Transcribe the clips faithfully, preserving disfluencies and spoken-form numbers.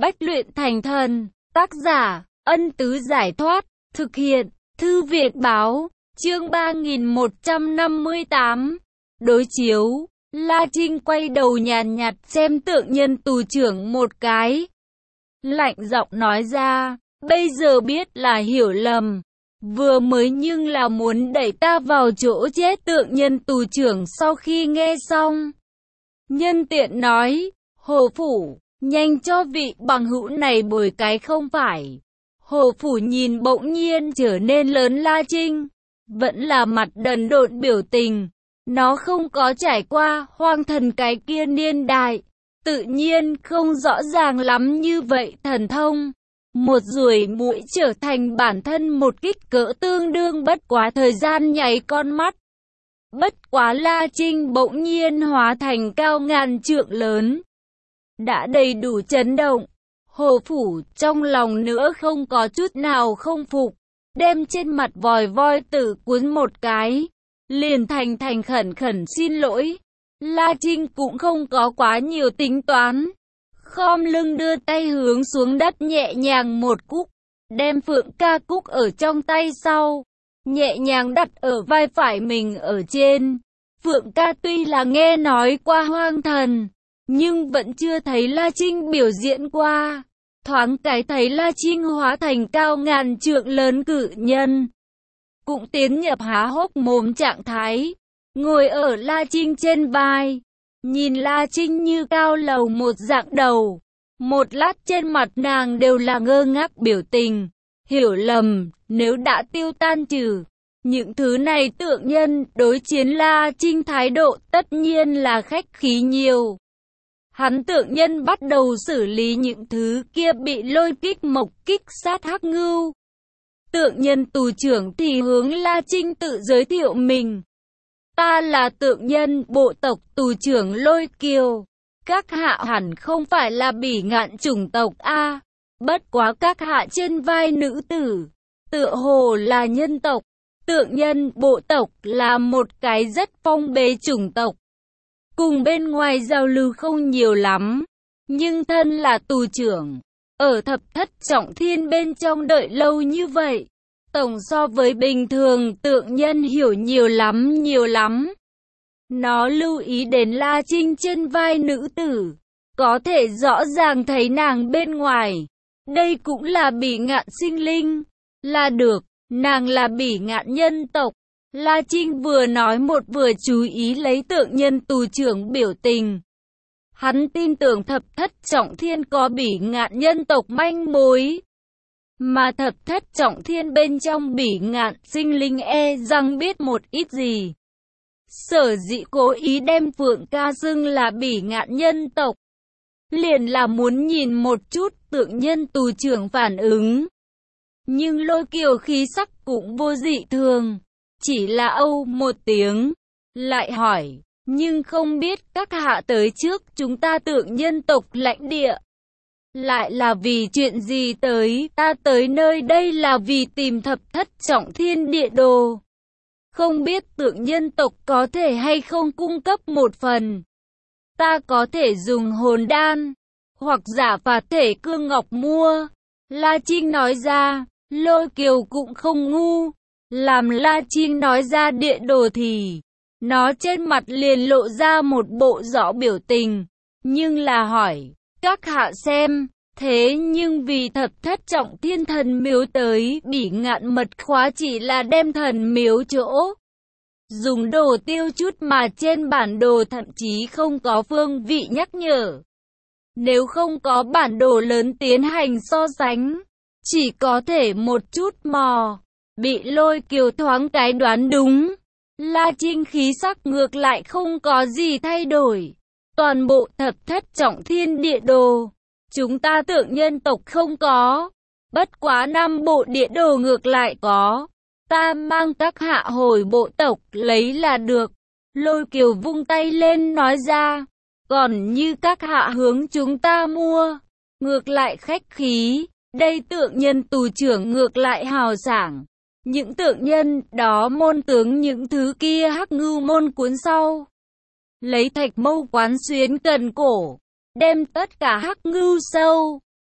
Bách luyện thành thần. Tác giả, Ân Tứ Giải Thoát. Thực hiện, Thư Việt Báo. Chương ba nghìn một trăm năm mươi tám. Đối chiếu. La Trinh quay đầu nhàn nhạt xem tượng nhân tù trưởng một cái. Lạnh giọng nói ra, bây giờ biết là hiểu lầm. Vừa mới nhưng là muốn đẩy ta vào chỗ chết. Tượng nhân tù trưởng sau khi nghe xong, nhân tiện nói, Hồ Phủ, nhanh cho vị bằng hữu này bồi cái không phải. Hồ Phủ nhìn bỗng nhiên trở nên lớn La Trinh, vẫn là mặt đần độn biểu tình. Nó không có trải qua hoang thần cái kia niên đại, tự nhiên không rõ ràng lắm như vậy thần thông. Một ruồi muỗi trở thành bản thân một kích cỡ tương đương bất quá thời gian nháy con mắt. Bất quá La Trinh bỗng nhiên hóa thành cao ngàn trượng lớn, đã đầy đủ chấn động. Hồ Phủ trong lòng nữa không có chút nào không phục, đem trên mặt vòi voi tử cuốn một cái, liền thành thành khẩn khẩn xin lỗi. La Trinh cũng không có quá nhiều tính toán, khom lưng đưa tay hướng xuống đất nhẹ nhàng một cúc, đem Phượng Ca Cúc ở trong tay sau, nhẹ nhàng đặt ở vai phải mình ở trên. Phượng Ca tuy là nghe nói qua hoang thần, nhưng vẫn chưa thấy La Trinh biểu diễn qua. Thoáng cái thấy La Trinh hóa thành cao ngàn trượng lớn cự nhân, cũng tiến nhập há hốc mồm trạng thái, ngồi ở La Trinh trên vai, nhìn La Trinh như cao lầu một dạng đầu. Một lát trên mặt nàng đều là ngơ ngác biểu tình, hiểu lầm, nếu đã tiêu tan trừ. Những thứ này tượng nhân đối chiến La Trinh thái độ tất nhiên là khách khí nhiều. Hắn tượng nhân bắt đầu xử lý những thứ kia bị lôi kích mộc kích sát hắc ngưu. Tượng nhân tù trưởng thì hướng La Trinh tự giới thiệu mình. Ta là tượng nhân bộ tộc tù trưởng Lôi Kiều. Các hạ hẳn không phải là bỉ ngạn chủng tộc A. Bất quá các hạ trên vai nữ tử, tựa hồ là nhân tộc. Tượng nhân bộ tộc là một cái rất phong bế chủng tộc, cùng bên ngoài giao lưu không nhiều lắm, nhưng thân là tù trưởng, ở thập thất trọng thiên bên trong đợi lâu như vậy, tổng so với bình thường tượng nhân hiểu nhiều lắm nhiều lắm. Nó lưu ý đến La Trinh trên vai nữ tử, có thể rõ ràng thấy nàng bên ngoài. Đây cũng là bỉ ngạn sinh linh, là được, nàng là bỉ ngạn nhân tộc. La Trinh vừa nói một vừa chú ý lấy tượng nhân tù trưởng biểu tình. Hắn tin tưởng thập thất trọng thiên có bỉ ngạn nhân tộc manh mối, mà thập thất trọng thiên bên trong bỉ ngạn sinh linh e rằng biết một ít gì. Sở dĩ cố ý đem Phượng Ca xưng là bỉ ngạn nhân tộc, liền là muốn nhìn một chút tượng nhân tù trưởng phản ứng. Nhưng Lôi Kiều khí sắc cũng vô dị thường, chỉ là âu một tiếng, lại hỏi, nhưng không biết các hạ tới trước chúng ta tượng nhân tộc lãnh địa, lại là vì chuyện gì tới? Ta tới nơi đây là vì tìm thập thất trọng thiên địa đồ. Không biết tượng nhân tộc có thể hay không cung cấp một phần. Ta có thể dùng hồn đan, hoặc giả phạt thể cương ngọc mua. La Trinh nói ra. Lôi Kiều cũng không ngu, làm La Trinh nói ra địa đồ thì nó trên mặt liền lộ ra một bộ rõ biểu tình, nhưng là hỏi, các hạ xem, thế nhưng vì thập thất trọng thiên thần miếu tới bỉ ngạn mật khóa chỉ là đem thần miếu chỗ dùng đồ tiêu chút mà trên bản đồ thậm chí không có phương vị nhắc nhở. Nếu không có bản đồ lớn tiến hành so sánh, chỉ có thể một chút mò, bị Lôi Kiều thoáng cái đoán đúng. La Trinh khí sắc ngược lại không có gì thay đổi. Toàn bộ thập thất trọng thiên địa đồ, chúng ta tượng nhân tộc không có. Bất quá năm bộ địa đồ ngược lại có. Ta mang các hạ hồi bộ tộc lấy là được. Lôi Kiều vung tay lên nói ra. Còn như các hạ hướng chúng ta mua, ngược lại khách khí. Đây tượng nhân tù trưởng ngược lại hào sảng. Những tượng nhân đó môn tướng những thứ kia hắc ngưu môn cuốn sau, lấy thạch mâu quán xuyến cần cổ, đem tất cả hắc ngưu sâu,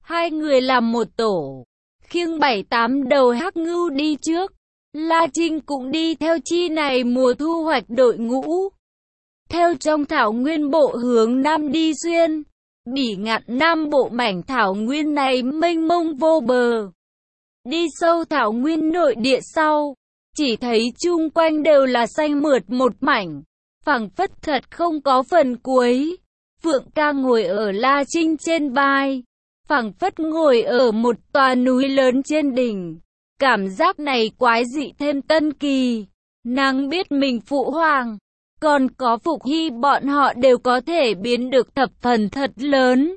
Hai người làm một tổ, khiêng bảy tám đầu hắc ngưu đi trước. La Trinh cũng đi theo chi này mùa thu hoạch đội ngũ. Theo trong thảo nguyên bộ hướng nam đi xuyên. Bỉ Ngạn nam bộ mảnh thảo nguyên này mênh mông vô bờ. Đi sâu thảo nguyên nội địa sau, chỉ thấy chung quanh đều là xanh mượt một mảnh, phảng phất thật không có phần cuối. Phượng ca ngồi ở La Trinh trên vai, phảng phất ngồi ở một tòa núi lớn trên đỉnh. Cảm giác này quái dị thêm tân kỳ. Nàng biết mình phụ hoàng, còn có Phục Hy bọn họ đều có thể biến được thập phần thật lớn.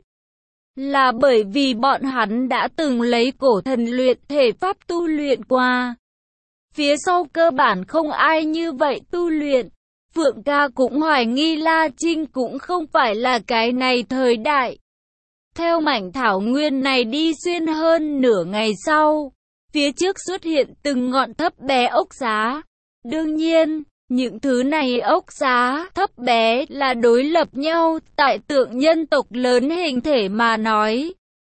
Là bởi vì bọn hắn đã từng lấy cổ thần luyện thể pháp tu luyện qua. Phía sau cơ bản không ai như vậy tu luyện. Phượng ca cũng hoài nghi La Trinh cũng không phải là cái này thời đại. Theo mảnh thảo nguyên này đi xuyên hơn nửa ngày sau, phía trước xuất hiện từng ngọn thấp bé ốc giá. Đương nhiên, những thứ này ốc giá thấp bé là đối lập nhau tại tượng nhân tộc lớn hình thể mà nói.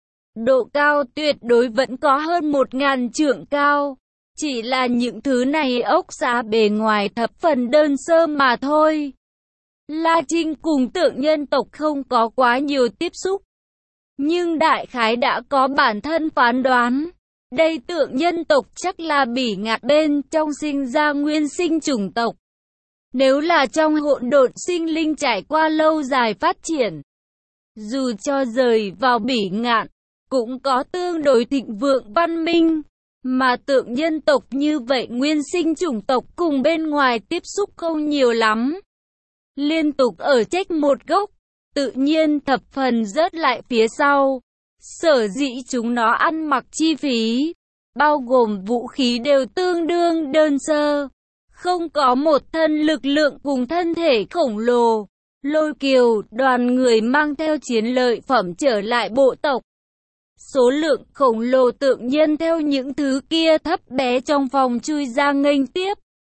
Độ cao tuyệt đối vẫn có hơn một ngàn trượng cao. Chỉ là những thứ này ốc giá bề ngoài thập phần đơn sơ mà thôi. La Trinh cùng tượng nhân tộc không có quá nhiều tiếp xúc. Nhưng đại khái đã có bản thân phán đoán. Đây tượng nhân tộc chắc là Bỉ Ngạn bên trong sinh ra nguyên sinh chủng tộc. Nếu là trong hỗn độn sinh linh trải qua lâu dài phát triển, dù cho rời vào Bỉ Ngạn, cũng có tương đối thịnh vượng văn minh. Mà tượng nhân tộc như vậy nguyên sinh chủng tộc cùng bên ngoài tiếp xúc không nhiều lắm. Liên tục ở trách một gốc, tự nhiên thập phần rớt lại phía sau. Sở dĩ chúng nó ăn mặc chi phí, bao gồm vũ khí đều tương đương đơn sơ. Không có một thân lực lượng cùng thân thể khổng lồ. Lôi Kiều, đoàn người mang theo chiến lợi phẩm trở lại bộ tộc. Số lượng khổng lồ tượng nhân theo những thứ kia thấp bé trong phòng chui ra nghênh tiếp.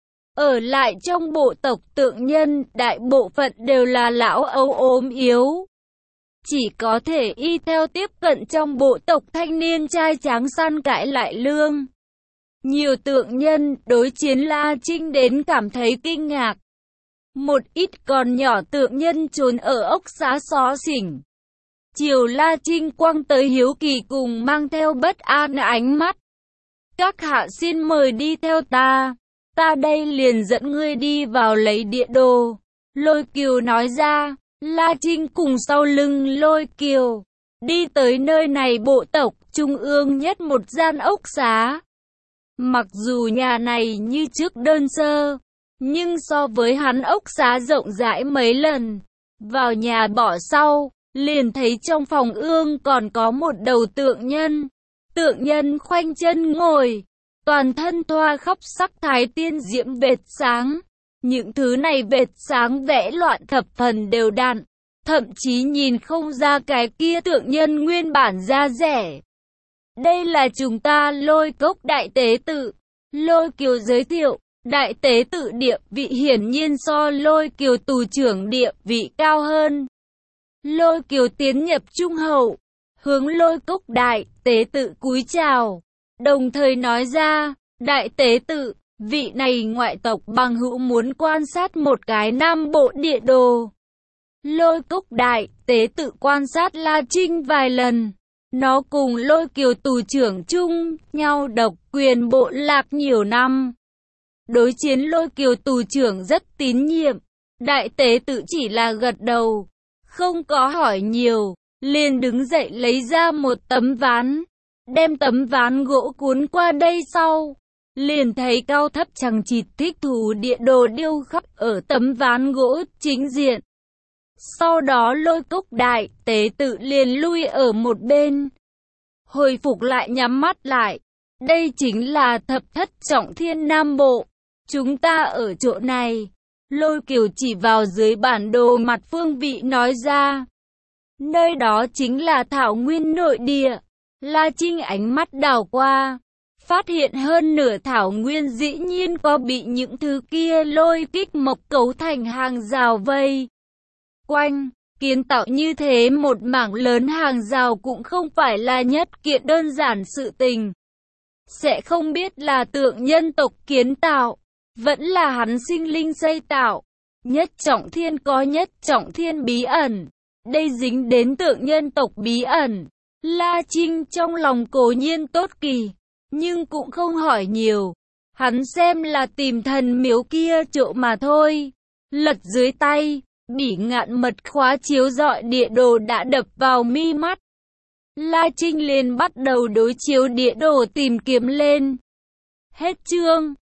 Ở lại trong bộ tộc tượng nhân, đại bộ phận đều là lão âu ốm yếu. Chỉ có thể y theo tiếp cận trong bộ tộc thanh niên trai tráng săn cãi lại lương. Nhiều tượng nhân đối chiến La Trinh đến cảm thấy kinh ngạc. Một ít còn nhỏ tượng nhân trốn ở ốc xá xó xỉnh. Chiều La Trinh quăng tới hiếu kỳ cùng mang theo bất an ánh mắt. Các hạ xin mời đi theo ta. Ta đây liền dẫn ngươi đi vào lấy địa đồ. Lôi Kiều nói ra. La Trinh cùng sau lưng Lôi Kiều. Đi tới nơi này bộ tộc trung ương nhất một gian ốc xá. Mặc dù nhà này như trước đơn sơ, nhưng so với hắn ốc xá rộng rãi mấy lần. Vào nhà bỏ sau, liền thấy trong phòng ương còn có một đầu tượng nhân. Tượng nhân khoanh chân ngồi, toàn thân thoa khắp sắc thái tiên diễm vệt sáng. Những thứ này vệt sáng vẽ loạn thập phần đều đặn, thậm chí nhìn không ra cái kia tượng nhân nguyên bản da rẻ. Đây là chúng ta Lôi Cốc đại tế tự. Lôi Kiều giới thiệu, đại tế tự địa vị hiển nhiên so Lôi Kiều tù trưởng địa vị cao hơn. Lôi Kiều tiến nhập trung hậu, hướng Lôi Cốc đại tế tự cúi chào, đồng thời nói ra, đại tế tự, vị này ngoại tộc bằng hữu muốn quan sát một cái nam bộ địa đồ. Lôi Cốc đại tế tự quan sát La Trinh vài lần. Nó cùng Lôi Kiều tù trưởng chung nhau độc quyền bộ lạc nhiều năm. Đối chiến Lôi Kiều tù trưởng rất tín nhiệm. Đại tế tự chỉ là gật đầu, không có hỏi nhiều, liền đứng dậy lấy ra một tấm ván. Đem tấm ván gỗ cuốn qua đây sau, liền thấy cao thấp chằng chịt thích thú địa đồ điêu khắc ở tấm ván gỗ chính diện. Sau đó Lôi Cốc đại tế tự liền lui ở một bên, hồi phục lại nhắm mắt lại. Đây chính là thập thất trọng thiên Nam Bộ. Chúng ta ở chỗ này. Lôi Kiều chỉ vào dưới bản đồ mặt phương vị nói ra. Nơi đó chính là thảo nguyên nội địa. La Trinh ánh mắt đảo qua, phát hiện hơn nửa thảo nguyên dĩ nhiên có bị những thứ kia lôi kích mộc cấu thành hàng rào vây quanh. Kiến tạo như thế một mảng lớn hàng rào cũng không phải là nhất kiện đơn giản sự tình. Sẽ không biết là tượng nhân tộc kiến tạo, vẫn là hắn sinh linh xây tạo. Nhất trọng thiên có nhất trọng thiên bí ẩn. Đây dính đến tượng nhân tộc bí ẩn. La Trinh trong lòng cố nhiên tốt kỳ, nhưng cũng không hỏi nhiều. Hắn xem là tìm thần miếu kia trộm mà thôi. Lật dưới tay, bỉ ngạn mật khóa chiếu rọi địa đồ đã đập vào mi mắt. La Trinh liền bắt đầu đối chiếu địa đồ tìm kiếm lên. Hết chương.